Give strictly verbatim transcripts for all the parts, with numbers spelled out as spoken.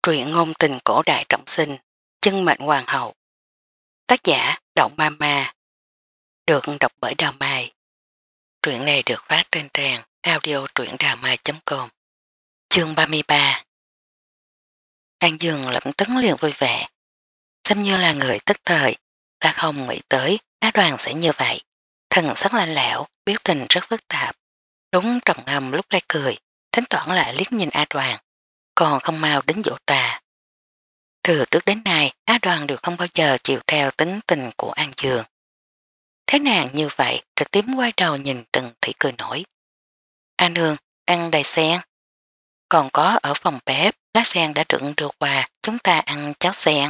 Truyện ngôn tình cổ đại trọng sinh, chân mệnh hoàng hậu. Tác giả Động Ma Ma. Được đọc bởi Đào Mai. Truyện này được phát trên trang audio truyệnđàmai chấm com. Chương ba mươi ba. An Dương lập tức liền vui vẻ. Xem như là người tức thời, đã không nghĩ tới Á Đoàn sẽ như vậy. Thần sắc lạnh lẽo, biểu tình rất phức tạp. Đúng trầm ngâm lúc lại cười, thỉnh thoảng lại liếc nhìn Á Đoàn, còn không mau đến dỗ ta. Từ trước đến nay, Á Đoàn đều không bao giờ chịu theo tính tình của An Dương. Thế nàng như vậy, trực tiếp quay đầu nhìn Trần Thị cười nổi. An Nương, ăn đầy sen. Còn có ở phòng bếp, lá sen đã đựng đưa qua, chúng ta ăn cháo sen.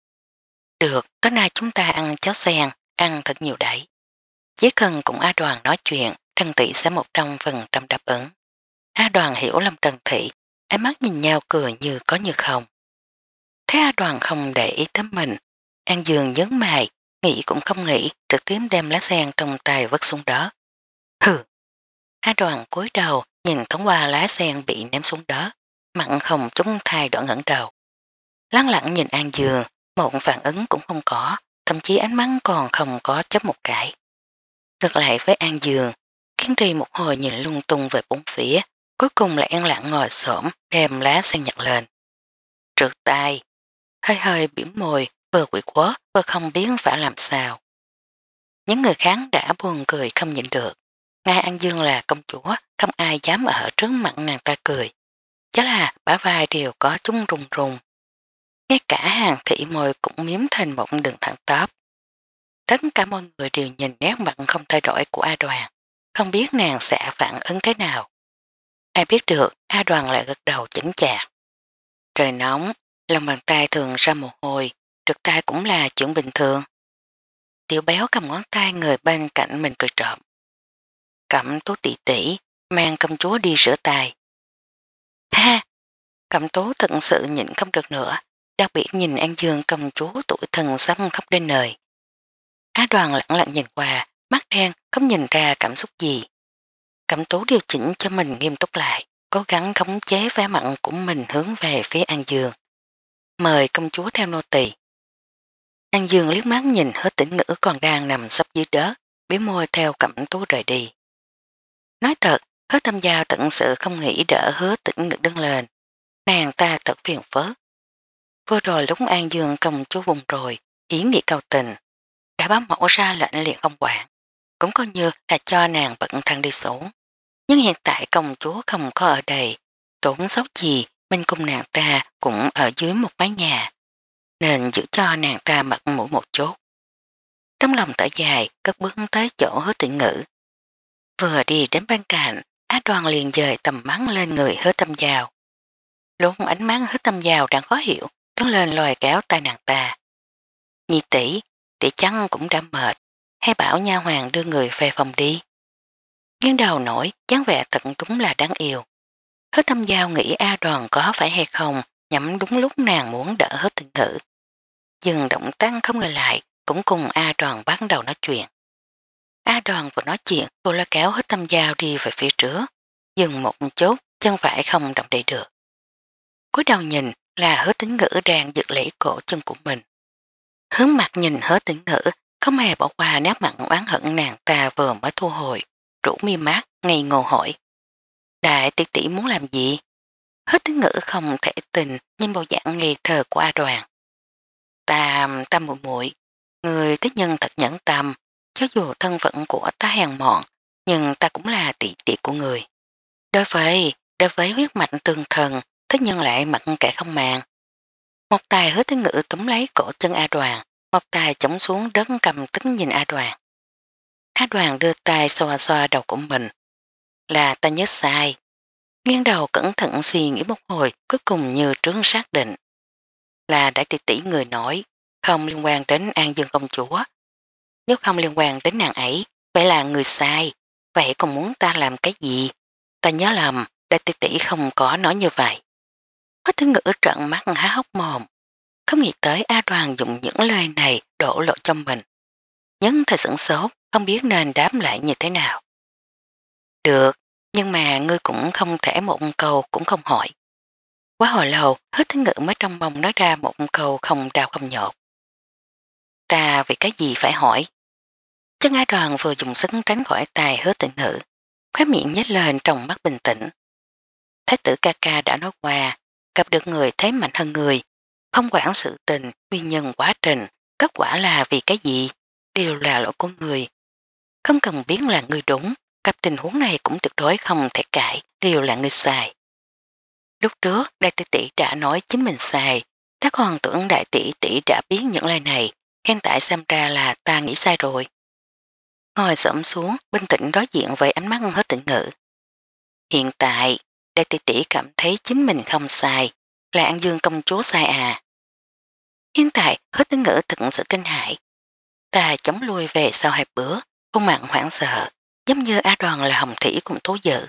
Được, tối nay chúng ta ăn cháo sen, ăn thật nhiều đấy. Chỉ cần cùng Á Đoàn nói chuyện, Trần Thị sẽ một trăm phần trăm đáp ứng. Á Đoàn hiểu lầm Trần Thị, ánh mắt nhìn nhau cười như có như không. Thế A Đoàn không để ý tới mình, An Dương nhớ mày, nghĩ cũng không nghĩ, trực tiếp đem lá sen trong tay vứt xuống đó. Hừ! A Đoàn cúi đầu nhìn thoáng qua lá sen bị ném xuống đó, mặn không chút thay đổi ngẩng đầu. Lắng lặng nhìn An Dương, một phản ứng cũng không có, thậm chí ánh mắt còn không có chớp một cái. Ngược lại với An Dương, Kiến Tri một hồi nhìn lung tung về bốn phía, cuối cùng lại yên lặng ngồi xổm đem lá sen nhặt lên. Trượt tay! Hơi hơi biểu môi, vừa quỷ quớ, vừa không biết phải làm sao. Những người khác đã buồn cười không nhịn được. Ngay An Dương là công chúa, không ai dám ở trước mặt nàng ta cười. Chắc là bả vai đều có chúng rùng rùng. Ngay cả hàng thị môi cũng miếm thành một đường thẳng tắp. Tất cả mọi người đều nhìn nét mặt không thay đổi của A Đoàn, không biết nàng sẽ phản ứng thế nào. Ai biết được A Đoàn lại gật đầu chỉnh chạc. Trời nóng, lòng bàn tay thường ra mồ hôi, trượt tay cũng là chuyện bình thường. Tiểu béo cầm ngón tay người bên cạnh mình cười trộm. Cẩm Tú tỷ tỷ mang công chúa đi rửa tay. Ha! Cẩm Tú thật sự nhịn không được nữa, đặc biệt nhìn An Dương công chúa tuổi thần sắp khóc đến nơi. Á Đoàn lặng lặng nhìn qua, mắt đen không nhìn ra cảm xúc gì. Cẩm Tú điều chỉnh cho mình nghiêm túc lại, cố gắng khống chế vẻ mặn của mình hướng về phía An Dương. Mời công chúa theo nô tỳ. An Dương liếc mắt nhìn Hứa Tĩnh Ngữ còn đang nằm sắp dưới đất, bĩu môi theo Cẩm Tú rời đi. Nói thật, Hứa Tâm Giao tận sự không nghĩ đỡ Hứa Tĩnh Ngữ đứng lên. Nàng ta thật phiền phức. Vừa rồi lúc An Dương công chúa vùng rồi, ý nghĩ cầu tình, đã bám mẫu ra lệnh liền không quản, cũng coi như là cho nàng bận thân đi xuống. Nhưng hiện tại công chúa không có ở đây, tổn xấu gì mình cùng nàng ta cũng ở dưới một mái nhà, nên giữ cho nàng ta mặt mũi một chút. Trong lòng thở dài, cất bước tới chỗ Hứa Tĩnh Ngữ. Vừa đi đến bên cạnh, Á Đoàn liền dời tầm mắt lên người Hứa Tâm Giao. Lúc ánh mắt Hứa Tâm Giao đang khó hiểu, tiến lên lòi kéo tay nàng ta. Nhi tỷ, tỷ chăng cũng đã mệt, hay bảo nha hoàng đưa người về phòng đi. Nghiêng đầu nổi, dáng vẻ thật đúng là đáng yêu. Hứa Tâm Giao nghĩ A Đoàn có phải hay không, nhắm đúng lúc nàng muốn đỡ Hứa Tĩnh Ngữ. Dừng động tác không ngờ lại, cũng cùng A Đoàn bắt đầu nói chuyện. A Đoàn vừa nói chuyện, cô lôi kéo Hứa Tâm Giao đi về phía trước, dừng một chút, chân phải không động đậy được. Cúi đầu nhìn là Hứa Tĩnh Ngữ đang giật lấy cổ chân của mình. Hướng mặt nhìn Hứa Tĩnh Ngữ, không hề bỏ qua nét mặn oán hận nàng ta vừa mới thu hồi, rủ mi mát, ngây ngô hỏi. Đại tỷ tỷ muốn làm gì? Hứa Tĩnh Ngữ không thể tình nhưng bộ dạng nghi thờ của A Đoàn. Ta, ta muội muội, người thích nhân thật nhẫn tâm, cho dù thân phận của ta hèn mọn, nhưng ta cũng là tỷ tỷ của người. Đối với, đối với huyết mạch tương thần, thích nhân lại mặt kẻ không màng. Một tài Hứa Tĩnh Ngữ túm lấy cổ chân A Đoàn, một tài chống xuống đất cầm tức nhìn A Đoàn. A Đoàn đưa tay xoa xoa đầu của mình. Là ta nhớ sai. Nghiêng đầu cẩn thận suy nghĩ một hồi, cuối cùng như trướng xác định. Là đại tỷ tỷ người nói, không liên quan đến An Dương công chúa. Nếu không liên quan đến nàng ấy, vậy là người sai. Vậy còn muốn ta làm cái gì? Ta nhớ lầm, đại tỷ tỷ không có nói như vậy. Có thứ ngữ trận mắt há hốc mồm. Không nghĩ tới A Đoàn dùng những lời này đổ lộ cho mình. Nhấn thời sửng sốt, không biết nên đáp lại như thế nào. Được, nhưng mà ngươi cũng không thể một câu cũng không hỏi. Quá hồi lâu, Hứa Tĩnh Ngữ mới trong mong nói ra một câu không đau không nhột. Ta vì cái gì phải hỏi? Chân A Đoàn vừa dùng sức tránh khỏi tay Hứa Tĩnh Ngữ, khóe miệng nhếch lên trong mắt bình tĩnh. Thái tử ca ca đã nói qua, gặp được người thấy mạnh hơn người, không quản sự tình, nguyên nhân quá trình, kết quả là vì cái gì, đều là lỗi của người. Không cần biết là người đúng, gặp tình huống này cũng tuyệt đối không thể cãi, đều là người sai. Lúc trước, đại tỷ tỷ đã nói chính mình sai, ta còn tưởng đại tỷ tỷ đã biết những lời này, hiện tại xem ra là ta nghĩ sai rồi. Ngồi xổm xuống, bình tĩnh đối diện với ánh mắt Hứa Tĩnh Ngữ. Hiện tại, đại tỷ tỷ cảm thấy chính mình không sai, là An Dương công chúa sai à. Hiện tại, Hứa Tĩnh Ngữ thực sự kinh hãi. Ta chống lui về sau hai bữa, khuôn mặt hoảng sợ, giống như A Đoàn là hồng thủy cùng tố dự.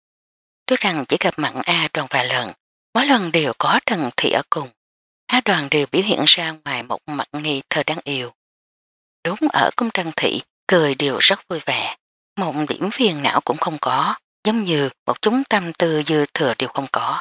Tuy rằng chỉ gặp mặn A Đoàn vài lần, mỗi lần đều có Trần Thị ở cùng. A Đoàn đều biểu hiện ra ngoài một mặt nghi thơ đáng yêu. Đúng ở cung Trần Thị, cười đều rất vui vẻ. Một điểm phiền não cũng không có, giống như một chúng tâm tư dư thừa đều không có.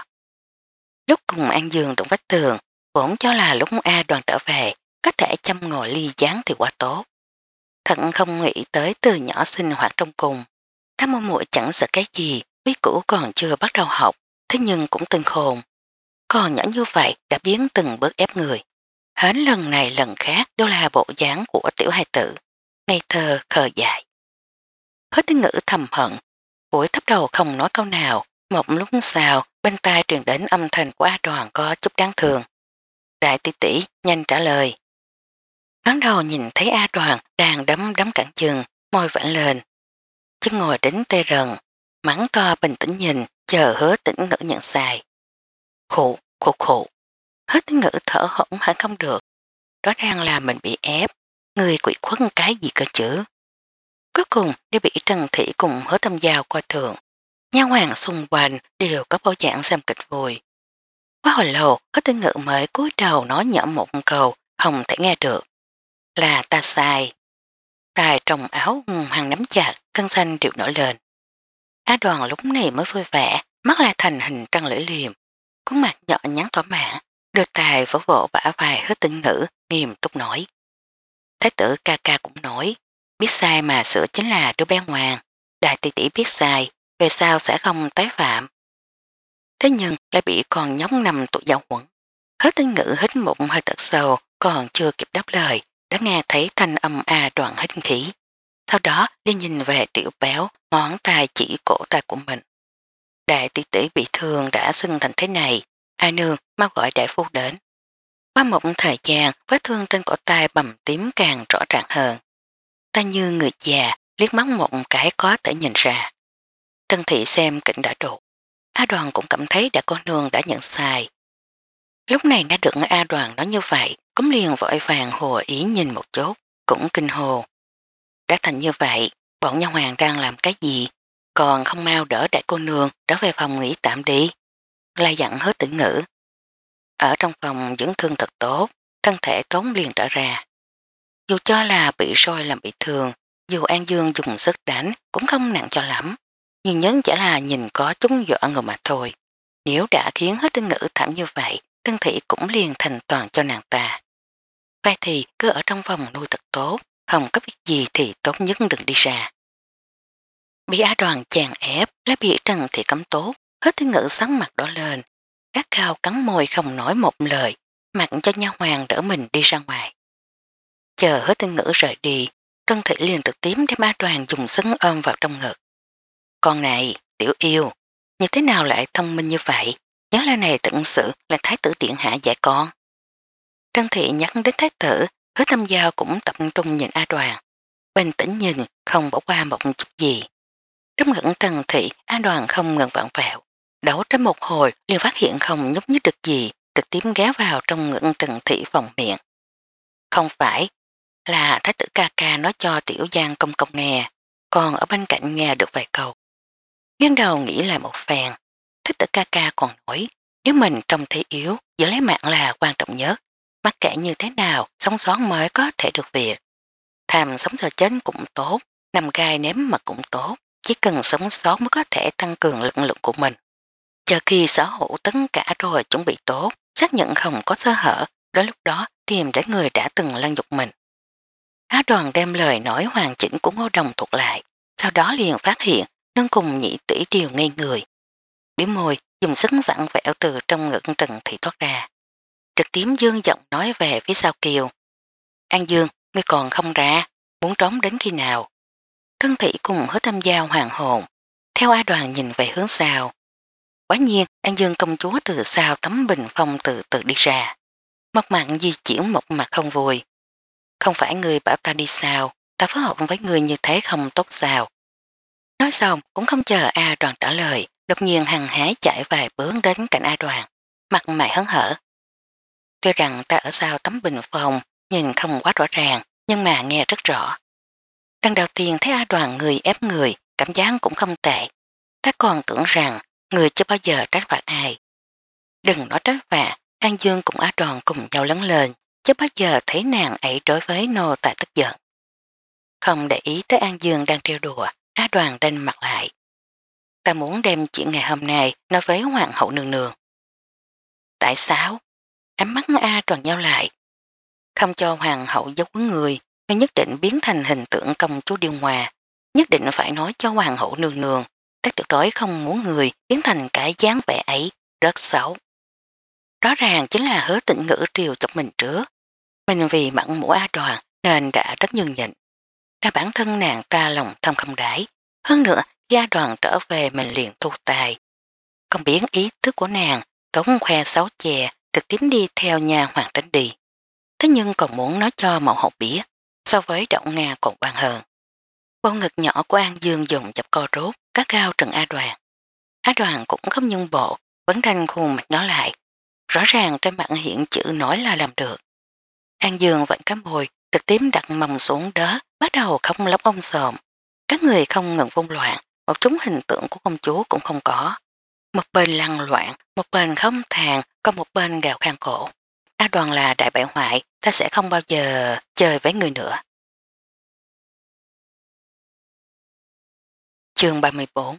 Lúc cùng An Dương đụng vách tường, vốn cho là lúc A Đoàn trở về, có thể chăm ngồi ly gián thì quá tốt. Thận không nghĩ tới từ nhỏ sinh hoạt trong cùng. Thám mô muội chẳng sợ cái gì, quý cũ còn chưa bắt đầu học, thế nhưng cũng tinh khôn. Còn nhỏ như vậy đã biến từng bước ép người. Hết lần này lần khác đều là bộ dáng của tiểu hài tử, ngây thơ khờ dại. Hứa Tĩnh Ngữ thầm hận, buổi thấp đầu không nói câu nào, một lúc sau bên tai truyền đến âm thanh của A Đoàn có chút đáng thương. Đại tỷ tỷ nhanh trả lời. Ngắn đầu nhìn thấy A Đoàn đang đấm đấm cẳng chừng, môi vảnh lên. Chân ngồi đến tê rần, mắng to bình tĩnh nhìn, chờ Hứa Tĩnh Ngữ nhận sai. Khụ, khụ khụ. Hứa Tĩnh Ngữ thở hổn hển không được. Rõ ràng là mình bị ép, người quỷ khuất cái gì cơ chứ. Cuối cùng đều bị Trần Thị cùng Hứa Tâm Giao coi thường. Nha hoàng xung quanh đều có bao dạng xem kịch vui. Quá hồi lâu, Hứa Tĩnh Ngữ mới cúi đầu nói nhỏ một câu, không thể nghe được. Là ta sai. Tài trong áo hằng nắm chặt, cân xanh đều nổi lên. Á Đoàn lúc này mới vui vẻ, mắt lại thành hình trăng lưỡi liềm. Khuôn mặt nhỏ nhắn thỏa mãn, đưa tài vỗ vỗ bả vai Hứa Tĩnh Ngữ, nghiêm túc nói. Thái tử ca ca cũng nói, biết sai mà sửa chính là đứa bé ngoan, đại tỷ tỷ biết sai, về sau sẽ không tái phạm. Thế nhưng lại bị con nhóc nằm tụi giao quẩn. Hứa Tĩnh Ngữ hít một hơi thật sâu, còn chưa kịp đáp lời, đã nghe thấy thanh âm A Đoàn hít khí. Sau đó đi nhìn về tiểu béo, ngón tay chỉ cổ tay của mình. Đại tỷ tỷ bị thương đã sưng thành thế này, A nương mau gọi đại phu đến. Qua một thời gian, vết thương trên cổ tay bầm tím càng rõ ràng hơn. Ta như người già, liếc mắt một cái có thể nhìn ra. Trân Thị xem kỉnh đã đột. A Đoàn cũng cảm thấy đã cô nương đã nhận sai. Lúc này nghe được A Đoàn nói như vậy, cũng liền vội vàng hồ ý nhìn một chút, cũng kinh hồ. Đã thành như vậy, bọn nha hoàng đang làm cái gì, còn không mau đỡ đại cô nương trở về phòng nghỉ tạm đi. La dặn Hứa Tĩnh Ngữ. Ở trong phòng dưỡng thương thật tốt, thân thể tốn liền trở ra. Dù cho là bị soi làm bị thương, dù An Dương dùng sức đánh cũng không nặng cho lắm, nhưng nhấn chỉ là nhìn có chúng dọa người mà thôi. Nếu đã khiến Hứa Tĩnh Ngữ thảm như vậy, Tân Thị cũng liền thành toàn cho nàng ta. Vậy thì cứ ở trong phòng nuôi thật tốt, không có việc gì thì tốt nhất đừng đi ra. Bị Á Đoàn chàng ép, lại bị Trần Thị cấm tốt, Hứa Tĩnh Ngữ sáng mặt đỏ lên, gắt cao cắn môi không nói một lời, mặc cho nha hoàng đỡ mình đi ra ngoài. Chờ Hứa Tĩnh Ngữ rời đi, Trân Thị liền trực tiếp đem Á Đoàn dùng sấn ôm vào trong ngực. Con này, tiểu yêu, như thế nào lại thông minh như vậy? Nhớ lời này tận sự là thái tử điện hạ dạy con. Trân Thị nhắc đến thái tử, Hứa Tâm Giao cũng tập trung nhìn A Đoàn. Bình tĩnh nhìn, không bỏ qua một chút gì. Trong ngẩn Trân Thị, A Đoàn không ngừng vặn vẹo. Đấu trên một hồi liền phát hiện không nhúc nhích được gì, trực tiếp ghé vào trong ngưỡng Trần Thị phòng miệng. Không phải, là thái tử ca ca nói cho tiểu giang công công nghe, còn ở bên cạnh nghe được vài câu. Nghiêng đầu nghĩ lại một phen, thái tử ca ca còn nói, nếu mình trông thấy yếu, giữ lấy mạng là quan trọng nhất, mặc kệ như thế nào, sống sót mới có thể được việc. Tham sống sợ chết cũng tốt, nằm gai ném mà cũng tốt, chỉ cần sống sót mới có thể tăng cường lực lượng của mình. Chờ khi sở hữu tất cả rồi chuẩn bị tốt, xác nhận không có sơ hở, đến lúc đó tìm đến người đã từng lăng nhục mình. Á Đoàn đem lời nói hoàn chỉnh của Ngô Đồng thuật lại, sau đó liền phát hiện nâng cùng nhị tỷ điều ngây người. Biểu môi dùng sức vặn vẹo từ trong ngực Trần Thị thoát ra. Trực tiếp dương giọng nói về phía sau Kiều. An Dương, ngươi còn không ra, muốn trốn đến khi nào? Trân Thị cùng hứa tham gia hoàng hồn, theo Á Đoàn nhìn về hướng sau. Quả nhiên An Dương công chúa từ sau tấm bình phong từ từ đi ra. Mặt mặn di chuyển một mặt không vui. Không phải người bảo ta đi sao, ta phối hợp với người như thế không tốt sao. Nói xong cũng không chờ A Đoàn trả lời, đột nhiên hằng hái chạy vài bước đến cạnh A Đoàn, mặt mày hớn hở. Tuy rằng ta ở sau tấm bình phong nhìn không quá rõ ràng, nhưng mà nghe rất rõ. Lần đầu tiên thấy A Đoàn người ép người, cảm giác cũng không tệ. Ta còn tưởng rằng người chưa bao giờ trách phạt ai. Đừng nói trách phạt, An Dương cùng A Đoàn cùng nhau lớn lên, chứ bao giờ thấy nàng ấy đối với nô tài tức giận. Không để ý tới An Dương đang trêu đùa, A Đoàn đanh mặt lại. Ta muốn đem chuyện ngày hôm nay nói với Hoàng hậu nương nương. Tại sao? Ánh mắt A Đoàn nhau lại. Không cho Hoàng hậu giấu quấn người, nên nhất định biến thành hình tượng công chúa Điêu Hòa. Nhất định phải nói cho Hoàng hậu nương nương, ta tuyệt đối không muốn người biến thành cái dáng vẻ ấy, rất xấu. Rõ ràng chính là hứa tịnh ngữ triều chọc mình trước. Mình vì mặn mũ A Đoàn nên đã rất nhường nhịn. Đã bản thân nàng ta lòng thâm không đáy. Hơn nữa, gia đoàn trở về mình liền thu tài. Không biết ý thức của nàng, tốn khoe sáu chè, trực tiếp đi theo nhà hoàng tránh đi. Thế nhưng còn muốn nói cho mẫu hậu biết, so với động Nga còn quan hơn. Bộ ngực nhỏ của An Dương dùng chập co rốt, các cao Trần A Đoàn. A Đoàn cũng không nhân bộ, vẫn đanh khuôn mặt nhỏ lại. Rõ ràng trên mặt hiện chữ nói là làm được. An Dương vẫn cắm môi, trực tiếp đặt mông xuống đó, bắt đầu không lóc ông sòm. Các người không ngừng vung loạn, một chúng hình tượng của công chúa cũng không có. Một bên lăn loạn, một bên không thàn, còn một bên gào khan cổ. A Đoàn là đại bại hoại, ta sẽ không bao giờ chơi với người nữa. Chương ba mươi bốn.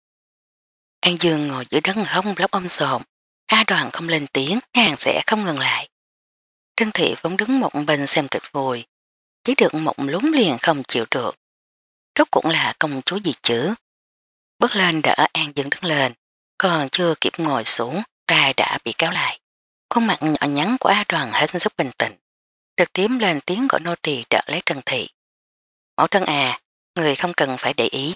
An Dương ngồi giữa đất không lóc ông sòm. A Đoàn không lên tiếng, nàng sẽ không ngừng lại. Trân Thị vẫn đứng một bên xem kịch vui. Chỉ được một lúng liền không chịu được. Rốt cũng là công chúa gì chứ. Bước lên đỡ An Dương đứng lên, còn chưa kịp ngồi xuống, tay đã bị kéo lại. Khuôn mặt nhỏ nhắn của A Đoàn hết sức bình tĩnh. Trực tiếp lên tiếng gọi nô tỳ đỡ lấy Trần Thị. Mẫu thân à, người không cần phải để ý.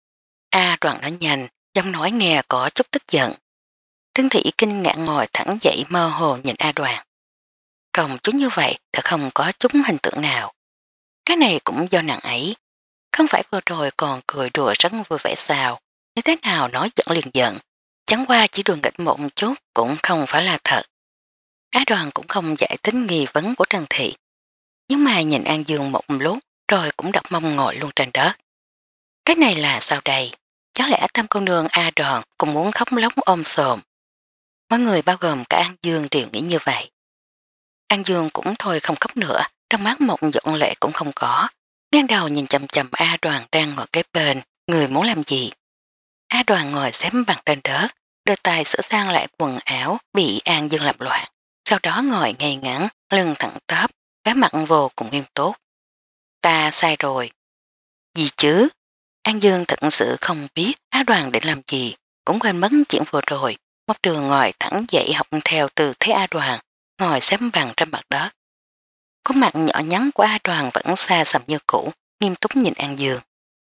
A Đoàn nói nhanh, giọng nói nghe có chút tức giận. Trân Thị kinh ngạc ngồi thẳng dậy mơ hồ nhìn A Đoàn. Công chúa như vậy thật không có chút hình tượng nào. Cái này cũng do nàng ấy. Không phải vừa rồi còn cười đùa rất vui vẻ sao, như thế nào nói giận liền giận. Chẳng qua chỉ đùa nghịch một chút cũng không phải là thật. Á Đoàn cũng không giải thích nghi vấn của Trần Thị. Nhưng mà nhìn An Dương một lúc rồi cũng đặt mông ngồi luôn trên đất. Cái này là sao đây? Chắc lẽ tam cô nương A Đoàn cũng muốn khóc lóc ôm sồm. Mọi người bao gồm cả An Dương đều nghĩ như vậy. An Dương cũng thôi không khóc nữa, trong mắt một giọng lệ cũng không có. Ngang đầu nhìn chầm chầm A Đoàn đang ngồi kế bên, người muốn làm gì? A Đoàn ngồi xém bằng trên đất, đưa tay sửa sang lại quần áo bị An Dương làm loạn. Sau đó ngồi ngay ngắn, lưng thẳng tắp, vẻ mặt vô cùng nghiêm túc. Ta sai rồi. Gì chứ? An Dương thật sự không biết A Đoàn định làm gì, cũng quên mất chuyện vừa rồi. Một đường ngồi thẳng dậy học theo từ thế A Đoàn, ngồi xém bằng trên mặt đất. Có mặt nhỏ nhắn của A Đoàn vẫn xa xăm như cũ, nghiêm túc nhìn An Dương.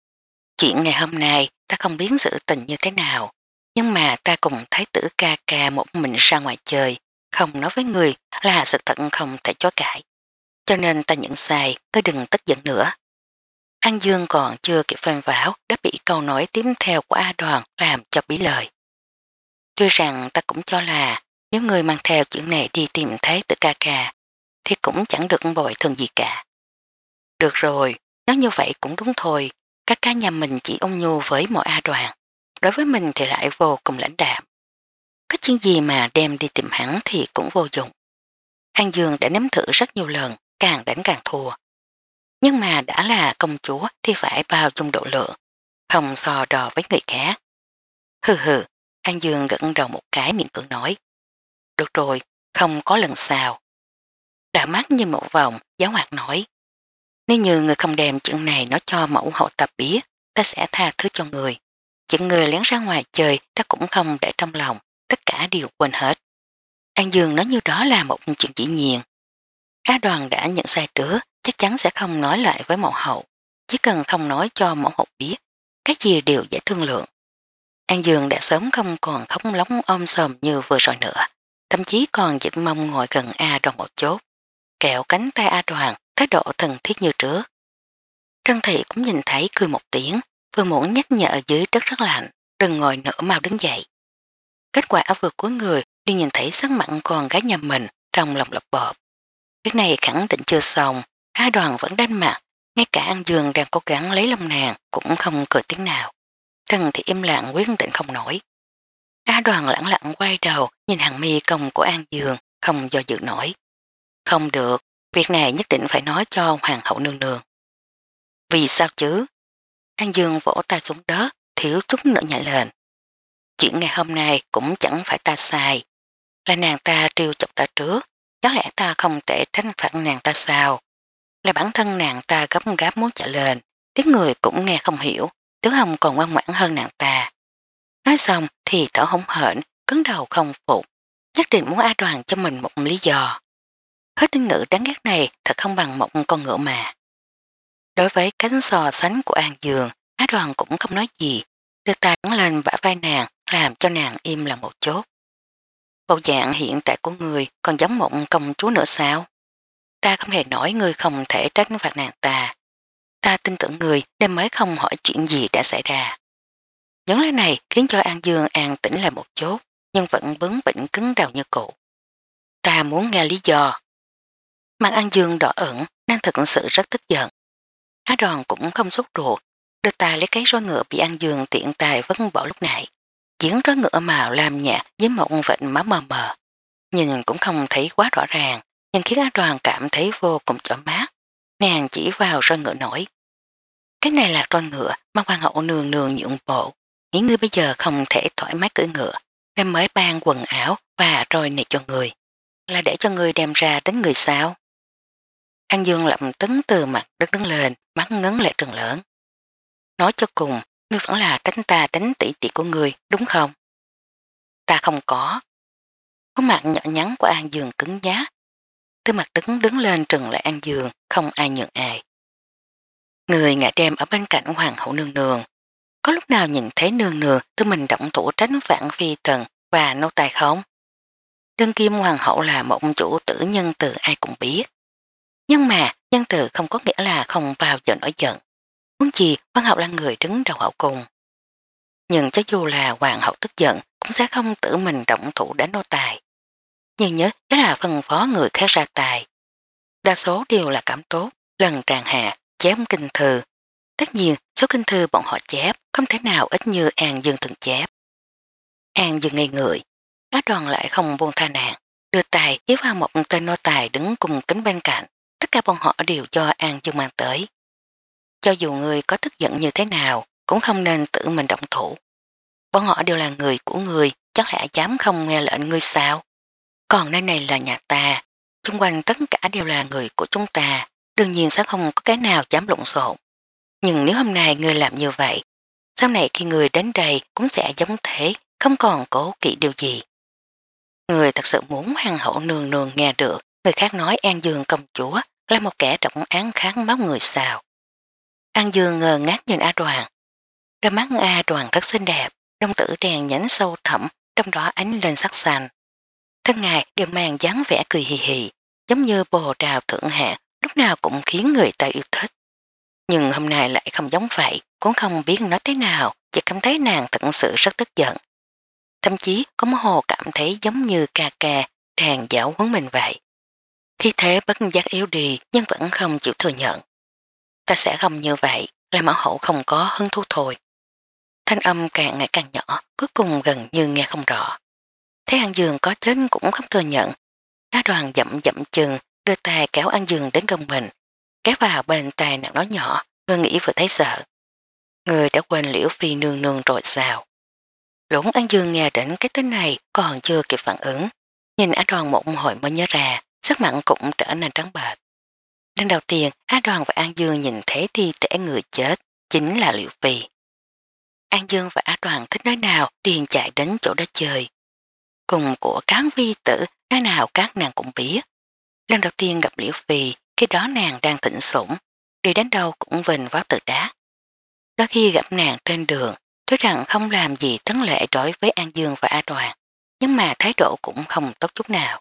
Chuyện ngày hôm nay ta không biết sự tình như thế nào, nhưng mà ta cùng thái tử ca ca một mình ra ngoài chơi, không nói với người là sự thật không thể chối cãi. Cho nên ta nhận sai, cứ đừng tức giận nữa. An Dương còn chưa kịp phanh vảo đã bị câu nói tiếp theo của A Đoàn làm cho bí lời. Tuy rằng ta cũng cho là nếu người mang theo chuyện này đi tìm thái tử ca ca thì cũng chẳng được bội thường gì cả. Được rồi, nói như vậy cũng đúng thôi, các cá nhà mình chỉ ôn nhu với mọi A Đoàn, đối với mình thì lại vô cùng lãnh đạm. Có chuyện gì mà đem đi tìm hắn thì cũng vô dụng. An Dương đã nếm thử rất nhiều lần, càng đánh càng thua. Nhưng mà đã là công chúa thì phải bao dung độ lượng, không so đo với người khác. Hừ hừ, An Dương gật đầu một cái miệng cưỡng nói. Được rồi, không có lần sau. Đã mắt nhìn một vòng, giáo hoạt nói. Nếu như người không đem chuyện này nói cho mẫu hậu tập biết, ta sẽ tha thứ cho người. Chuyện người lén ra ngoài chơi ta cũng không để trong lòng, tất cả đều quên hết. An Dương nói như đó là một chuyện dĩ nhiên. Á Đoàn đã nhận sai trước, chắc chắn sẽ không nói lại với mẫu hậu. Chỉ cần không nói cho mẫu hậu biết, cái gì đều dễ thương lượng. An Dương đã sớm không còn khóc lóng ôm sòm như vừa rồi nữa, thậm chí còn dịch mong ngồi gần A Đoàn một chốt, kẹo cánh tay A Đoàn, thái độ thân thiết như trước. Trân Thị cũng nhìn thấy cười một tiếng, vừa muốn nhắc nhở ở dưới đất rất lạnh, đừng ngồi nữa mau đứng dậy. Kết quả vừa cuối người đi nhìn thấy sắc mặn con gái nhà mình trong lòng lập bọp. Cái này khẳng định chưa xong, A Đoàn vẫn đánh mặt, ngay cả An Dương đang cố gắng lấy lông nàng cũng không cười tiếng nào. Trân Thị im lặng quyết định không nổi. A Đoàn lẳng lặng quay đầu nhìn hàng mi công của An Dương, không do dự nổi. Không được, việc này nhất định phải nói cho hoàng hậu nương nương. Vì sao chứ? An Dương vỗ tay xuống đất, thiếu chút nữa nhảy lên. Chuyện ngày hôm nay cũng chẳng phải ta sai, là nàng ta trêu chọc ta trước, chắc lẽ ta không thể tránh phạt nàng ta sao? Là bản thân nàng ta gấp gáp muốn chạy lên, tiếng người cũng nghe không hiểu, Tiểu Hồng còn ngoan ngoãn hơn nàng ta. Nói xong thì thở hổn hển, cứng đầu không phục, nhất định muốn A Đoàn cho mình một lý do. Hết tin ngữ đáng ghét này thật không bằng một con ngựa mà. Đối với cánh so sánh của An Dương, A Đoàn cũng không nói gì, đưa tay ấn lên bả vai nàng làm cho nàng im là một chốt. Bộ dạng hiện tại của người còn giống một công chúa nữa sao? Ta không hề nói người không thể tránh phạt nàng ta. Ta tin tưởng người nên mới không hỏi chuyện gì đã xảy ra. Những lời này khiến cho An Dương an tĩnh lại một chút, nhưng vẫn bướng bỉnh cứng đầu như cũ. Ta muốn nghe lý do. Mặt An Dương đỏ ẩn nên thực sự rất tức giận. Á Đoàn cũng không sốt ruột, đưa tay lấy cái roi ngựa bị An Dương tiện tài vất bỏ lúc nãy. Chiến roi ngựa màu lam nhạt với một vệt máu mờ mờ. Nhìn cũng không thấy quá rõ ràng, nhưng khiến Á Đoàn cảm thấy vô cùng chói mắt. Nàng chỉ vào roi ngựa nổi. Cái này là roi ngựa mà hoàng hậu nương nương nhượng bộ. Nghĩ ngươi bây giờ không thể thoải mái cưỡi ngựa, nên mới ban quần áo và roi này cho người. Là để cho người đem ra đến người sao? An Dương lập tấn từ mặt đất đứng lên, mắt ngấn lệ trừng lớn. Nói cho cùng, ngươi vẫn là tránh ta tránh tỷ tỷ của ngươi, đúng không? Ta không có. Có mặt nhỏ nhắn của An Dương cứng giá. Từ mặt đứng đứng lên trừng lại An Dương, không ai nhường ai. Người ngã đem ở bên cạnh hoàng hậu nương nương. Có lúc nào nhìn thấy nương nương tự mình động thủ tránh phản phi tần và nô tài không? Đương kim hoàng hậu là một chủ tử nhân từ ai cũng biết. Nhưng mà nhân từ không có nghĩa là không bao giờ nổi giận. Muốn gì hoàng hậu là người đứng đầu hậu cung. Nhưng cho dù là hoàng hậu tức giận cũng sẽ không tự mình động thủ đánh nô tài. Nhưng nhớ đó là phân phó người khác ra tài. Đa số đều là cảm tốt, lần tràn hạ, chém kinh thư. Tất nhiên số kinh thư bọn họ chép không thể nào ít như An Dương thường chép. An Dương ngây người, Á Đoàn lại không buông tha nạn, đưa tài hiếp vào một tên nô tài đứng cùng kính bên cạnh. Tất cả bọn họ đều cho An Dương mang tới. Cho dù người có tức giận như thế nào cũng không nên tự mình động thủ. Bọn họ đều là người của người, chắc lẽ dám không nghe lệnh ngươi sao? Còn nơi này là nhà ta, xung quanh tất cả đều là người của chúng ta, đương nhiên sẽ không có cái nào dám lộn xộn. Nhưng nếu hôm nay ngươi làm như vậy, sau này khi người đến đây cũng sẽ giống thế, không còn cố kỵ điều gì. Người thật sự muốn hoàng hậu nương nương nghe được người khác nói An Dương công chúa là một kẻ trọng án kháng máu người sao. An Dương ngờ ngác nhìn A Đoàn. Đôi mắt A Đoàn rất xinh đẹp, đồng tử đèn nhánh sâu thẳm, trong đó ánh lên sắc xanh. Thân ngài đều mang dáng vẻ cười hì hì, giống như bồ đào thượng hạ, lúc nào cũng khiến người ta yêu thích. Nhưng hôm nay lại không giống vậy, cũng không biết nói thế nào, chỉ cảm thấy nàng thật sự rất tức giận. Thậm chí có mơ hồ cảm thấy giống như ca ca đang giáo huấn mình vậy. Khi thế bất giác yếu đi nhưng vẫn không chịu thừa nhận. Ta sẽ không như vậy, là mẫu hậu không có hứng thú thôi. Thanh âm càng ngày càng nhỏ, cuối cùng gần như nghe không rõ. Thấy An Dương có chết cũng không thừa nhận. Á Đoàn dậm dậm chừng, đưa tay kéo An Dương đến gần mình, kéo vào bên tay nàng nói nhỏ, vừa nghĩ vừa thấy sợ. Người đã quên Liễu Phi nương nương rồi sao? Lũng An Dương nghe đến cái tên này còn chưa kịp phản ứng. Nhìn Á Đoàn một hồi mới nhớ ra, sắc mặn cũng trở nên trắng bệch. Lần đầu tiên, Á Đoàn và An Dương nhìn thấy thi thể người chết, chính là Liễu Phi. An Dương và Á Đoàn thích nói nào liền chạy đến chỗ đó chơi. Cùng của cán vi tử, nói nào các nàng cũng biết. Lần đầu tiên gặp Liễu Phi, khi đó nàng đang thịnh sủng, đi đến đâu cũng vinh vào tự đá. Đó khi gặp nàng trên đường, tuy rằng không làm gì tấn lệ đối với An Dương và A Đoàn, nhưng mà thái độ cũng không tốt chút nào.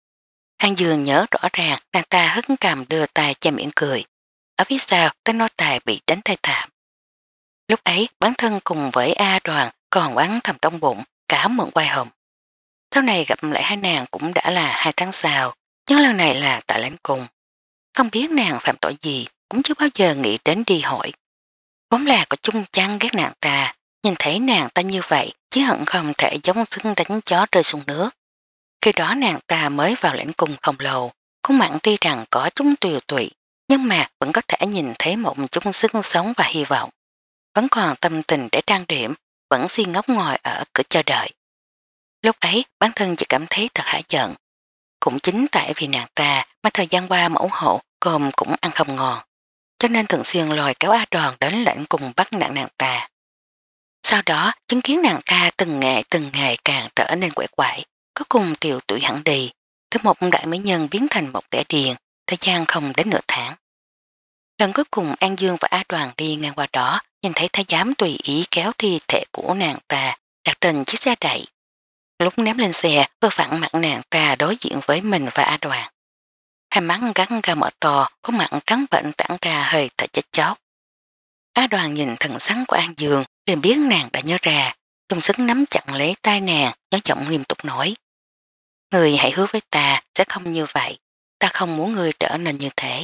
An Dương nhớ rõ ràng nàng ta hất cầm đưa tay che miệng cười. Ở phía sau tên nô tài bị đánh tay thảm. Lúc ấy bản thân cùng với A Đoàn còn oán thầm trong bụng cả mượn quay hồng. Sau này gặp lại hai nàng cũng đã là hai tháng sau, nhưng lần này là tại lãnh cùng. Không biết nàng phạm tội gì cũng chưa bao giờ nghĩ đến đi hỏi. Vốn là có chung chăng ghét nàng ta, nhìn thấy nàng ta như vậy chỉ hận không thể giống xứng đánh chó rơi xuống nước. Khi đó nàng ta mới vào lãnh cung không lâu, khuôn mặn tuy rằng có chúng tiều tụy, nhưng mà vẫn có thể nhìn thấy một chút sức sống và hy vọng. Vẫn còn tâm tình để trang điểm, vẫn si ngốc ngồi ở cửa chờ đợi. Lúc ấy bản thân chỉ cảm thấy thật hả giận. Cũng chính tại vì nàng ta mà thời gian qua mẫu hộ cơm cũng ăn không ngon, cho nên thường xuyên lòi kéo A Đoàn đến lãnh cùng bắt nặng nàng ta. Sau đó chứng kiến nàng ta từng ngày từng ngày càng trở nên quẻ quại, có cùng tiều tuổi hẳn đi, từ một đại mỹ nhân biến thành một kẻ điền, thời gian không đến nửa tháng. Lần cuối cùng An Dương và A Đoàn đi ngang qua đó, nhìn thấy thái giám tùy ý kéo thi thể của nàng ta đặt trên chiếc xe đẩy. Lúc ném lên xe, vừa vặn mặt nàng ta đối diện với mình và A Đoàn. Hai mắt gắn ga mở to, có mặt trắng bệnh tản ra hơi thở chết chóc. A Đoàn nhìn thần sắc của An Dương, liền biết nàng đã nhớ ra, dùng sức nắm chặt lấy tay nàng, nhỏ giọng nghiêm túc nói. Người hãy hứa với ta sẽ không như vậy, ta không muốn người trở nên như thế.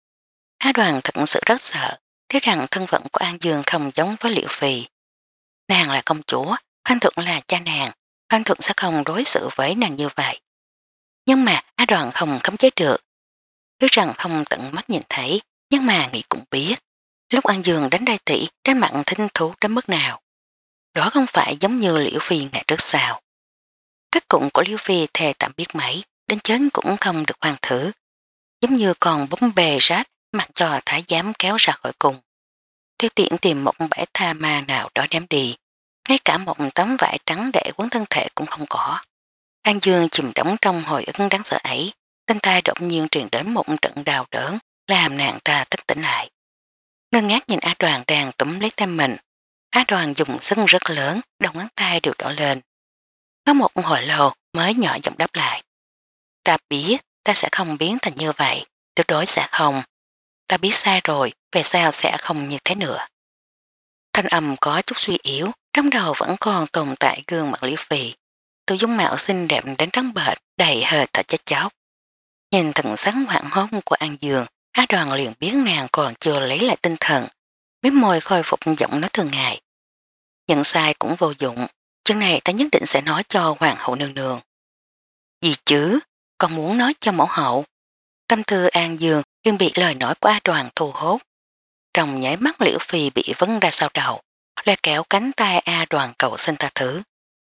A Đoàn thật sự rất sợ, thấy rằng thân phận của An Dương không giống với Liễu Phi. Nàng là công chúa, Phan Thượng là cha nàng, Phan Thượng sẽ không đối xử với nàng như vậy. Nhưng mà A Đoàn không khống chế được. Biết rằng không tận mắt nhìn thấy, nhưng mà nghĩ cũng biết. Lúc An Dương đánh đại tỷ, trên mặt thinh thú đến mức nào. Đó không phải giống như Liễu Phi ngày trước sao. Kết cụng của Liễu Phi thề tạm biết mấy, đến chết cũng không được hoàn thử. Giống như còn bóng bề rách, mặc cho thái giám kéo ra khỏi cùng. Tiêu tiện tìm một bãi tha ma nào đó đem đi. Ngay cả một tấm vải trắng để quấn thân thể cũng không có. An Dương chìm đóng trong hồi ức đáng sợ ấy, tên tai đột nhiên truyền đến một trận đau đớn, làm nàng ta thức tỉnh lại. Ngân ngác nhìn A Đoàn đang túm lấy tay mình. A Đoàn dùng sức rất lớn, đầu ngón tay đều đỏ lên. Có một hồi lâu mới nhỏ giọng đáp lại. Ta biết ta sẽ không biến thành như vậy, tuyệt đối sẽ không. Ta biết sai rồi, về sau sẽ không như thế nữa. Thanh âm có chút suy yếu, trong đầu vẫn còn tồn tại gương mặt Liễu Phi. Từ dung mạo xinh đẹp đến trắng bệch, đầy hơi thở chết chóc. Nhìn thần sắc hoảng hốt của An Dương, Á Đoàn liền biết nàng còn chưa lấy lại tinh thần, miếng môi khôi phục giọng nói thường ngày. Nhận sai cũng vô dụng, chuyện này ta nhất định sẽ nói cho hoàng hậu nương nương. Gì chứ, còn muốn nói cho mẫu hậu. Tâm tư An Dương liền bị lời nói của A Đoàn thu hút. Trong nháy mắt Liễu Phi bị vấn ra sau đầu, lại kéo cánh tay A Đoàn cầu xin tha thứ.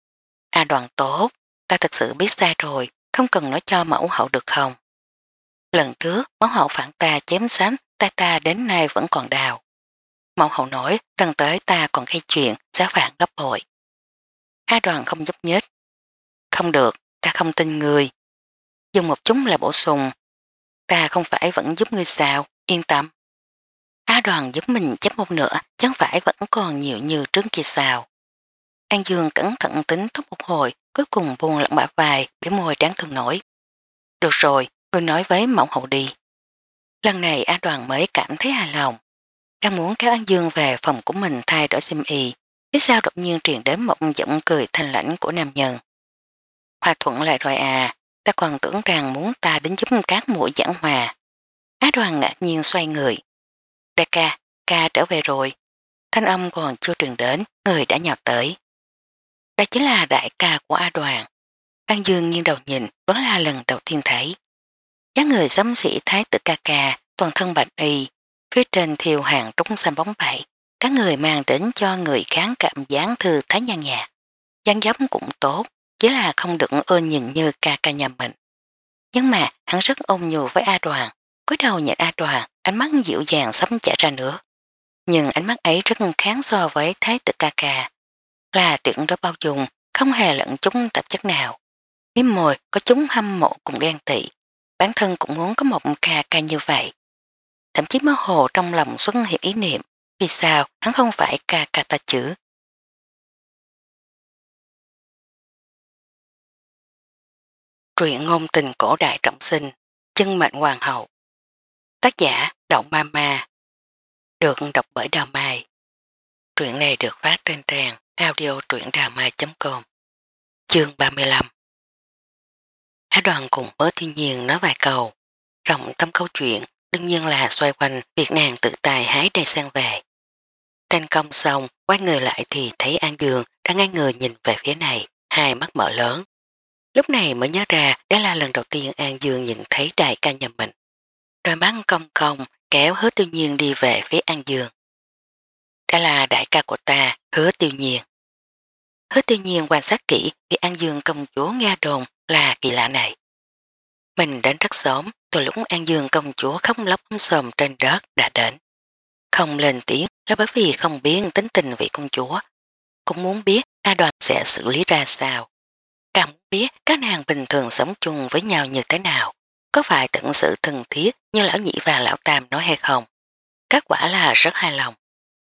A Đoàn tốt, ta thật sự biết sai rồi, không cần nói cho mẫu hậu được không? Lần trước mẫu hậu phản ta chém sánh, tay ta đến nay vẫn còn đau. Mẫu hậu nói lần tới ta còn gây chuyện, giá phản gấp bội. A Đoàn không giúp nhết. Không được, ta không tin người. Dùng một chúng là bổ sung. Ta không phải vẫn giúp ngươi sao, yên tâm. A Đoàn giúp mình chém một nửa, chẳng phải vẫn còn nhiều như trước kia sao. An Dương cẩn thận tính tốc một hồi, cuối cùng buông lặng bả vai, bẻ môi đáng thương nổi. Được rồi, ngươi nói với mẫu hậu đi. Lần này A Đoàn mới cảm thấy hài lòng. Đang muốn kéo An Dương về phòng của mình thay đổi xiêm y, phía sau đột nhiên truyền đến một giọng cười thanh lãnh của nam nhân. Hòa thuận lại rồi à, ta còn tưởng rằng muốn ta đến giúp các mũi giảng hòa. Á Đoàn ngạc nhiên xoay người. Đại ca, ca trở về rồi. Thanh âm còn chưa truyền đến, người đã nhào tới. Đây chính là đại ca của A Đoàn. An Dương nghiêng đầu nhìn, vẫn là lần đầu tiên thấy. Dáng người xấm xỉ thái tử ca ca, toàn thân bạch y, phía trên thiêu hàng trúng xanh bóng bậy, các người mang đến cho người kháng cảm giác thư thái nhàn nhạt. dáng dấp cũng tốt, chỉ là không được ưa nhìn như ca ca nhà mình. Nhưng mà hắn rất ôn nhu với A Đoàn, cúi đầu nhìn A Đoàn, ánh mắt dịu dàng sắp chảy ra nước. Nhưng ánh mắt ấy rất kháng so với thái tử ca ca, là tuyệt đối bao dung, không hề lẫn chúng tạp chất nào. Miếm môi có chúng hâm mộ cùng ghen tị, bản thân cũng muốn có một ca ca như vậy. Thậm chí mơ hồ trong lòng xuất hiện ý niệm, vì sao hắn không phải ca ca ta chứ? Truyện ngôn tình cổ đại trọng sinh, chân mệnh hoàng hậu. Tác giả Động Ma Ma, được đọc bởi Đào Mai. Truyện này được phát trên trang audio truyệnđàmai chấm com. Chương ba mươi lăm. Á Đoàn cùng với thiên nhiên nói vài câu, trọng tâm câu chuyện đương nhiên là xoay quanh việc nàng tự tài hái đầy sen về. Tranh công xong, quay người lại thì thấy An Dương đang ngay người nhìn về phía này, hai mắt mở lớn. Lúc này mới nhớ ra đó là lần đầu tiên An Dương nhìn thấy đại ca nhà mình. Đôi mắt cong cong kéo Hứa Tiêu Nhiên đi về phía An Dương. Đó là đại ca của ta, Hứa Tiêu Nhiên. Hứa Tiêu Nhiên quan sát kỹ vì An Dương công chúa nghe đồn là kỳ lạ này. Mình đến rất sớm, từ lúc An Dương công chúa khóc lóc sờm trên đất đã đến. Không lên tiếng là bởi vì không biết tính tình vị công chúa. Cũng muốn biết A Đoàn sẽ xử lý ra sao. Càng muốn biết các nàng bình thường sống chung với nhau như thế nào. Có phải thật sự thân thiết như lão nhị và lão tam nói hay không? Kết quả là rất hài lòng.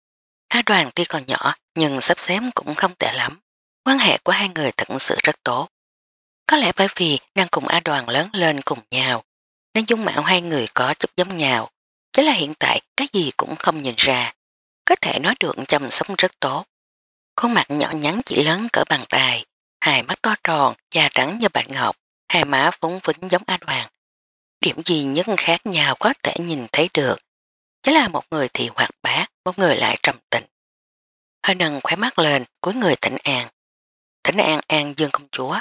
A Đoàn tuy còn nhỏ nhưng sắp xếp cũng không tệ lắm. Quan hệ của hai người thật sự rất tốt. Có lẽ bởi vì nàng cùng A Đoàn lớn lên cùng nhau nên dung mạo hai người có chút giống nhau. Chỉ là hiện tại cái gì cũng không nhìn ra. Có thể nói được chăm sóc rất tốt. Khuôn mặt nhỏ nhắn chỉ lớn cỡ bàn tay, hai mắt to tròn, da trắng như bạch ngọc, hai má phúng phính giống A Đoàn. Điểm gì nhất khác nhau có thể nhìn thấy được. Chỉ là một người thì hoạt bát, một người lại trầm tĩnh. Hơi nâng khóe mắt lên, cuối người thỉnh an. Thỉnh an An Dương công chúa.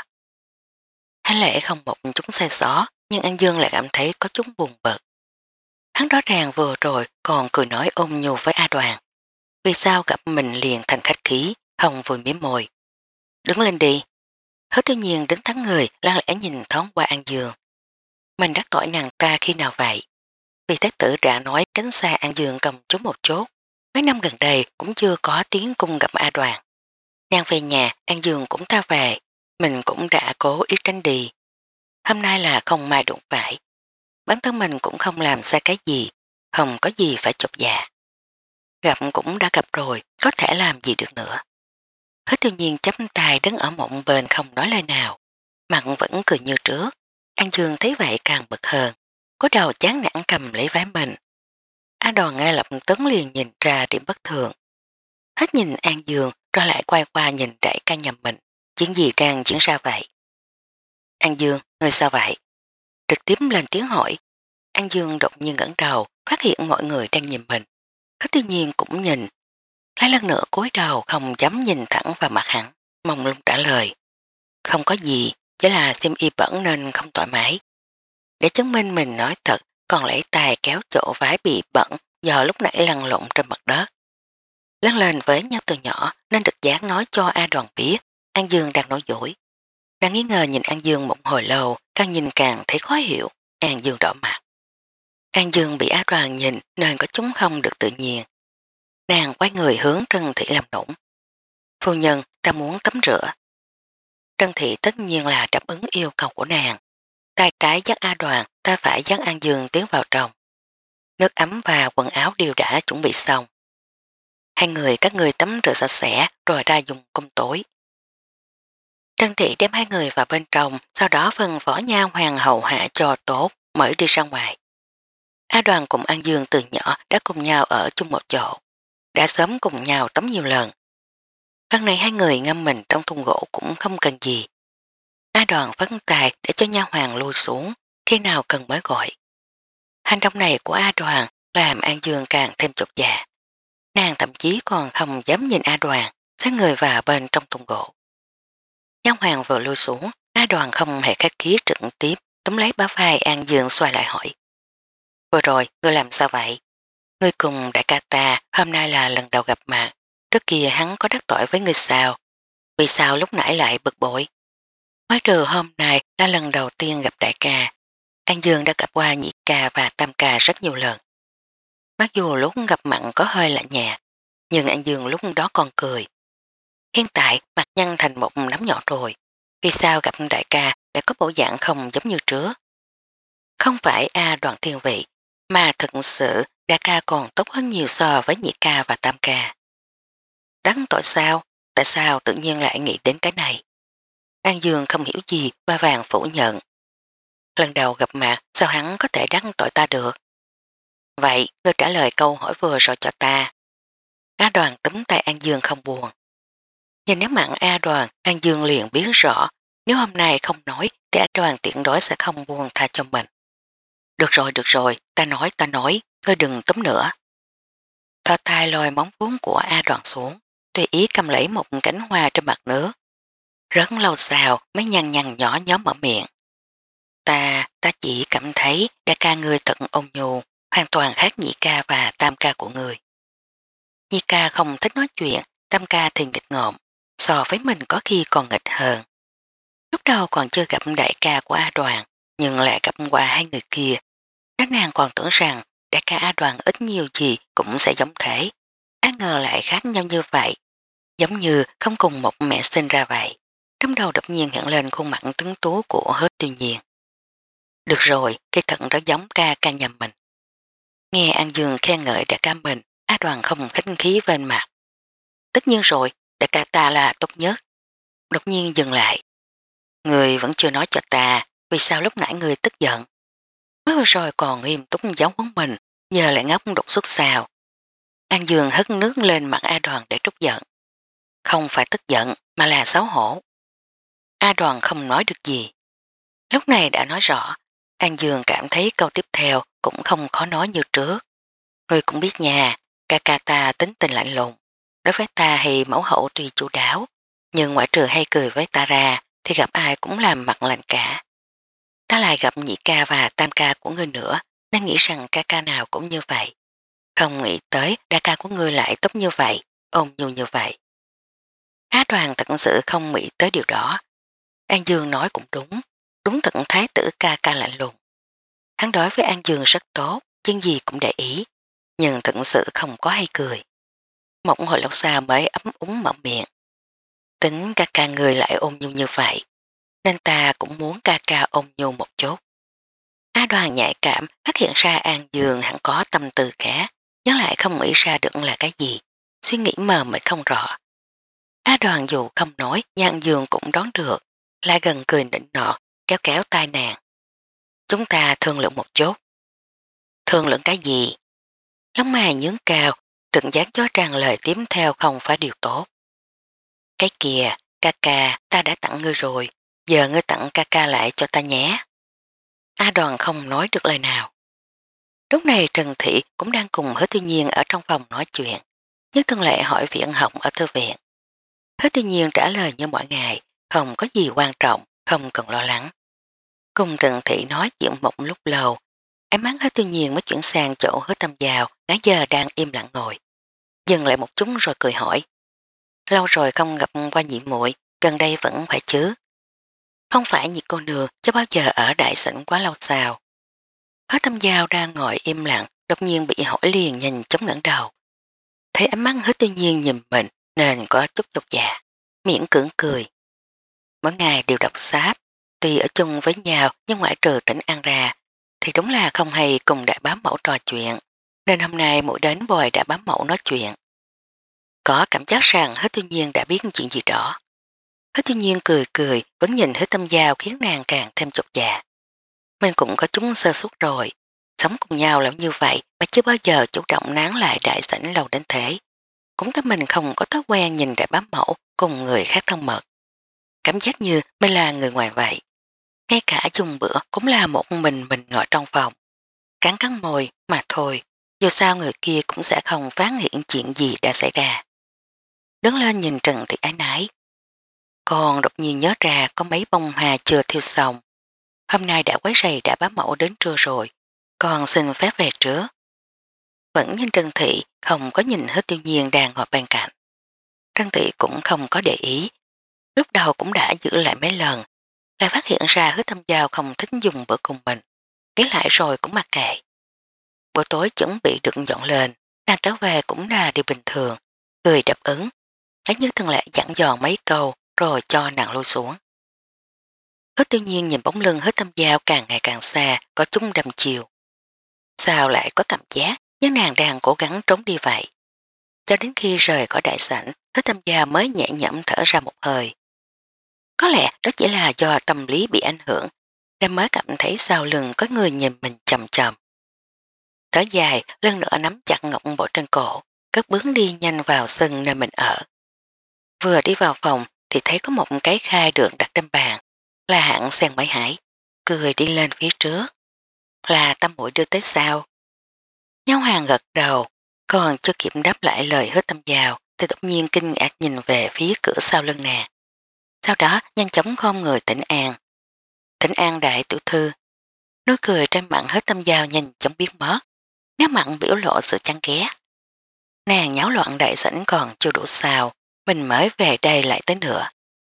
Hắn lẽ không một chút sai xó, nhưng An Dương lại cảm thấy có chút buồn bực. Hắn rõ ràng vừa rồi còn cười nói ôm nhu với A Đoàn. Vì sao gặp mình liền thành khách khí, không vui miếm môi. Đứng lên đi. Hứa Tiêu Nhiên đứng thắng người lặng lẽ nhìn thoáng qua An Dương. Mình đắc tội nàng ta khi nào vậy? Vì thái tử đã nói cánh xa An Dương cầm trúng một chốt. Mấy năm gần đây cũng chưa có tiếng cung gặp A Đoàn. Nàng về nhà, An Dương cũng ta về. Mình cũng đã cố ý tránh đi. Hôm nay là không mai đụng phải. Bản thân mình cũng không làm sai cái gì. Không có gì phải chột dạ. Gặp cũng đã gặp rồi, có thể làm gì được nữa. Hứa Tiêu Nhiên chắp tay đứng ở mộng bên không nói lời nào. Mặt vẫn cười như trước. An Dương thấy vậy càng bực hơn. Có đầu chán nản cầm lấy váy mình. A Đoàn ngay lập tức liền nhìn ra điểm bất thường. Hết nhìn An Dương rồi lại quay qua nhìn đại ca nhầm mình. Chuyện gì đang diễn ra vậy? An Dương, người sao vậy? Trực tiếp lên tiếng hỏi. An Dương đột nhiên ngẩng đầu, phát hiện mọi người đang nhìn mình. Hứa Tiêu Nhiên cũng nhìn. Lại lần nữa cúi đầu không dám nhìn thẳng vào mặt hắn. Mong luôn trả lời. Không có gì, chỉ là xem y bẩn nên không thoải mái. Để chứng minh mình nói thật, còn lấy tay kéo chỗ vái bị bẩn do lúc nãy lăn lộn trên mặt đất. Lớn lên với nhau từ nhỏ nên được dáng nói cho A Đoàn biết An Dương đang nói dối. Đang nghi ngờ nhìn An Dương một hồi lâu, càng nhìn càng thấy khó hiểu. An Dương đỏ mặt. An Dương bị Á Đoàn nhìn nên có chúng không được tự nhiên. Nàng quay người hướng Trân Thị làm nũng. Phu nhân, ta muốn tắm rửa. Trân Thị tất nhiên là đáp ứng yêu cầu của nàng. Tay trái dắt A Đoàn, tay phải dắt An Dương tiến vào trong. Nước ấm và quần áo đều đã chuẩn bị xong. Hai người các người tắm rửa sạch sẽ rồi ra dùng cơm tối. Trân Thị đem hai người vào bên trong, sau đó phân phó nha hoàng hậu hạ cho tốt, mới đi ra ngoài. A Đoàn cùng An Dương từ nhỏ đã cùng nhau ở chung một chỗ, đã sớm cùng nhau tắm nhiều lần. Lần này hai người ngâm mình trong thùng gỗ cũng không cần gì. A Đoàn phấn tài để cho nha hoàng lui xuống, khi nào cần mới gọi. Hành động này của A Đoàn làm An Dương càng thêm chột dạ. Nàng thậm chí còn không dám nhìn A Đoàn, xách người vào bên trong thùng gỗ. Nha hoàng vừa lui xuống, A Đoàn không hề khách khí trực tiếp, túm lấy bả vai An Dương xoay lại hỏi. Vừa rồi, ngươi làm sao vậy? Ngươi cùng đại ca ta hôm nay là lần đầu gặp mặt, trước kia hắn có đắc tội với ngươi sao? Vì sao lúc nãy lại bực bội? Mới trừ hôm nay là lần đầu tiên gặp đại ca. An Dương đã gặp qua nhị ca và tam ca rất nhiều lần. Mặc dù lúc gặp mặn có hơi lạnh nhạt, nhưng An Dương lúc đó còn cười. Hiện tại mặt nhăn thành một nắm nhỏ rồi. Vì sao gặp đại ca lại có bộ dạng không giống như trước? Không phải A Đoàn thiên vị, mà thực sự đại ca còn tốt hơn nhiều so với nhị ca và tam ca. Đắng tội sao? Tại sao tự nhiên lại nghĩ đến cái này? An Dương không hiểu gì và vàng phủ nhận. Lần đầu gặp mặt sao hắn có thể đắng tội ta được? Vậy ngươi trả lời câu hỏi vừa rồi cho ta. A Đoàn túm tay An Dương không buồn. Nhưng nếu mặn A Đoàn, An Dương liền biết rõ, nếu hôm nay không nói thì A Đoàn tiện đối sẽ không buông tha cho mình. Được rồi, được rồi, ta nói, ta nói, ngươi đừng túm nữa. Thò tay lôi móng vuốt của A Đoàn xuống, tùy ý cầm lấy một cánh hoa trên mặt nước. Rất lâu sau mới nhăn nhăn nhỏ nhóm mở miệng. Ta, ta chỉ cảm thấy đại ca ngươi thật ôn nhu, hoàn toàn khác nhị ca và tam ca của người. Nhị ca không thích nói chuyện, tam ca thì nghịch ngợm, so với mình có khi còn nghịch hơn. Lúc đầu còn chưa gặp đại ca của A Đoàn, nhưng lại gặp qua hai người kia. Các nàng còn tưởng rằng đại ca A Đoàn ít nhiều gì cũng sẽ giống thế. Á ngờ lại khác nhau như vậy, giống như không cùng một mẹ sinh ra vậy. Trong đầu đột nhiên hiện lên khuôn mặt tuấn tú của Hứa Tiêu Nhiên. Được rồi, cây thận rất giống ca ca nhà mình. Nghe An Dương khen ngợi đại ca mình, A Đoàn không khách khí bên mặt. Tất nhiên rồi, đại ca ta là tốt nhất. Đột nhiên dừng lại. Người vẫn chưa nói cho ta, vì sao lúc nãy người tức giận. Mới vừa rồi còn nghiêm túc giáo huấn mình, giờ lại ngốc đột xuất sao. An Dương hất nước lên mặt A Đoàn để trút giận. Không phải tức giận, mà là xấu hổ. A Đoàn không nói được gì. Lúc này đã nói rõ, An Dương cảm thấy câu tiếp theo cũng không khó nói như trước. Người cũng biết nhà, ca ca ta tính tình lạnh lùng. Đối với ta thì mẫu hậu tuy chủ đáo, nhưng ngoại trừ hay cười với ta ra thì gặp ai cũng làm mặt lạnh cả. Ta lại gặp nhị ca và tam ca của ngươi nữa, nên nghĩ rằng ca ca nào cũng như vậy. Không nghĩ tới đại ca của ngươi lại tốt như vậy, ôn nhu như vậy. Á Đoàn thật sự không nghĩ tới điều đó. An Dương nói cũng đúng, đúng thật thái tử ca ca lạnh lùng. Hắn đối với An Dương rất tốt, chuyện gì cũng để ý, nhưng thật sự không có hay cười. Một hồi lâu sau mới ấm úng mở miệng. Tính ca ca người lại ôn nhu như vậy, nên ta cũng muốn ca ca ôn nhu một chút. Á Đoàn nhạy cảm phát hiện ra An Dương hẳn có tâm tư khác, nhưng lại không nghĩ ra được là cái gì, suy nghĩ mờ mịt không rõ. Á Đoàn dù không nói, nhưng An Dương cũng đoán được, lại gần cười nịnh nọt, kéo kéo tai nàng. Chúng ta thương lượng một chút. Thương lượng cái gì? Lông mày nhướng cao, trừng giác cho rằng lời tiếp theo không phải điều tốt. Cái kìa, ca ca, ta đã tặng ngươi rồi, giờ ngươi tặng ca ca lại cho ta nhé. A Đoàn không nói được lời nào. Lúc này Trần Thị cũng đang cùng Hứa Tiêu Nhiên ở trong phòng nói chuyện, nhưng thường lệ hỏi viện học ở thư viện. Hứa Tiêu Nhiên trả lời như mỗi ngày, không có gì quan trọng, không cần lo lắng. Cùng Trần Thị nói chuyện một lúc lâu, ánh mắt Hứa Tiêu Nhiên mới chuyển sang chỗ Hứa Tâm Giao, nãy giờ đang im lặng ngồi. Dừng lại một chút rồi cười hỏi. Lâu rồi không gặp qua nhị muội, gần đây vẫn phải chứ. Không phải nhị cô nương chứ bao giờ ở đại sảnh quá lâu sao. Hứa Tâm Giao đang ngồi im lặng, đột nhiên bị hỏi liền nhìn chống ngẩng đầu. Thấy ánh mắt Hứa Tiêu Nhiên nhìn mình nên có chút chột dạ, miễn cưỡng cười. Mỗi ngày đều đọc sách, tuy ở chung với nhau nhưng ngoại trừ tỉnh ăn ra, thì đúng là không hay cùng đại bá mẫu trò chuyện, nên hôm nay muội đến bồi đại bá mẫu nói chuyện. Có cảm giác rằng Hứa Tiêu Nhiên đã biết chuyện gì đó. Hứa Tiêu Nhiên cười cười, vẫn nhìn Hứa Tâm Giao khiến nàng càng thêm chột dạ. Mình cũng có chúng sơ suất rồi, sống cùng nhau lâu như vậy mà chưa bao giờ chủ động nán lại đại sảnh lâu đến thế. Cũng tới mình không có thói quen nhìn đại bá mẫu cùng người khác thân mật. Cảm giác như mình là người ngoài vậy. Ngay cả dùng bữa cũng là một mình mình ngồi trong phòng. Cắn cắn môi mà thôi, dù sao người kia cũng sẽ không phát hiện chuyện gì đã xảy ra. Đứng lên nhìn Trần Thị ái nái. Còn đột nhiên nhớ ra có mấy bông hoa chưa thiêu xong. Hôm nay đã quấy rầy đã bá mẫu đến trưa rồi, còn xin phép về trước. Vẫn nhìn Trần Thị không có nhìn Hứa Tiêu Nhiên đang ngồi bên cạnh. Trần Thị cũng không có để ý, Lúc đầu cũng đã giữ lại mấy lần, lại phát hiện ra hứa thâm giao không thích dùng bữa cùng mình, ghé lại rồi cũng mặc kệ. Bữa tối chuẩn bị được dọn lên, nàng trở về cũng là điều bình thường, cười đáp ứng, lấy như thường lệ dặn dò mấy câu rồi cho nàng lui xuống. Hứa tiêu nhiên nhìn bóng lưng hứa thâm giao càng ngày càng xa, có chút đầm chiều. Sao lại có cảm giác như nàng đang cố gắng trốn đi vậy? Cho đến khi rời khỏi đại sảnh, hứa thâm giao mới nhẹ nhõm thở ra một hơi. Có lẽ đó chỉ là do tâm lý bị ảnh hưởng, nên mới cảm thấy sau lưng có người nhìn mình chầm chầm. Thở dài, lần nữa nắm chặt ngọc bội trên cổ, cất bước đi nhanh vào sân nơi mình ở. Vừa đi vào phòng thì thấy có một cái khai được đặt trên bàn, là hạng sen mấy hải, cười đi lên phía trước. Là Tâm Muội đưa tới sao? Nhau hàng gật đầu, còn chưa kịp đáp lại lời hứa tâm giao thì đột nhiên kinh ngạc nhìn về phía cửa sau lưng nàng. Sau đó nhanh chóng khom người tỉnh an. Tỉnh an đại tiểu thư. Nói cười trên mặt hứa tâm giao nhanh chóng biến mất, nếu mặn biểu lộ sự chán ghét. Nàng nháo loạn đại sảnh còn chưa đủ sao, mình mới về đây lại tới nữa.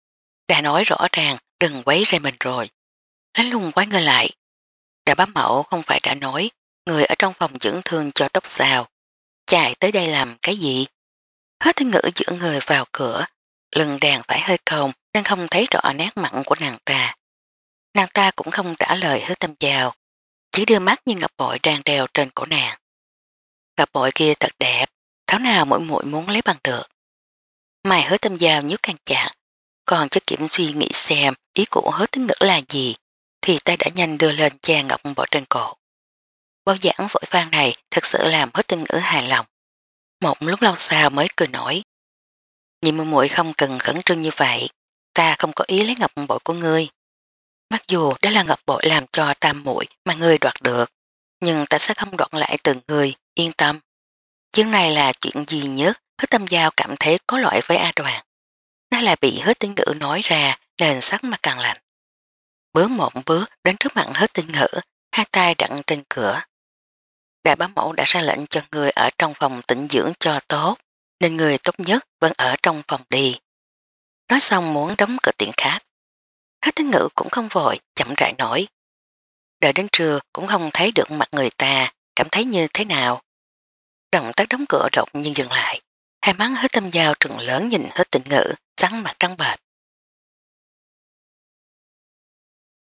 Đã nói rõ ràng đừng quấy rầy mình rồi. Lánh lùng quay người lại. Đã bám mẫu không phải đã nói người ở trong phòng dưỡng thương cho tóc sao. Chạy tới đây làm cái gì? Hết tiếng ngữ giữa người vào cửa, lưng đàn phải hơi cong nên không thấy rõ nét mặn của nàng ta. Nàng ta cũng không trả lời hứa tâm giao, chỉ đưa mắt như ngọc bội đang đeo trên cổ nàng. Ngọc bội kia thật đẹp, tháo nào mỗi muội muốn lấy bằng được. Mày hứa tâm giao nhíu càng chặt, còn chưa kiểm suy nghĩ xem ý của hứa tiếng ngữ là gì, thì tay đã nhanh đưa lên che ngọc bội trên cổ. Bao giảng vội vang này thật sự làm hứa tiếng ngữ hài lòng. Một lúc lâu sau mới cười nổi. Nhị muội muội không cần khẩn trương như vậy, ta không có ý lấy ngọc bội của ngươi. Mặc dù đó là ngọc bội làm cho tam muội mà ngươi đoạt được, nhưng ta sẽ không đoạt lại từ ngươi, yên tâm. Chuyện này là chuyện duy nhất hứa tâm giao cảm thấy có lỗi với A Đoàn. Nó là bị hứa tinh ngữ nói ra nên sắc mặt càng lạnh. Bước một bước đến trước mặt hứa tinh ngữ, hai tay đặt trên cửa. Đại bá mẫu đã ra lệnh cho người ở trong phòng tĩnh dưỡng cho tốt, nên người tốt nhất vẫn ở trong phòng đi. Nói xong muốn đóng cửa tiện khách. Hứa tinh ngữ cũng không vội, chậm rãi nổi. Đợi đến trưa cũng không thấy được mặt người ta, cảm thấy như thế nào. Động tác đóng cửa đột nhiên dừng lại. Hai mắt hứa tâm giao trừng lớn nhìn hứa tịnh ngữ, trắng mặt trắng bệch.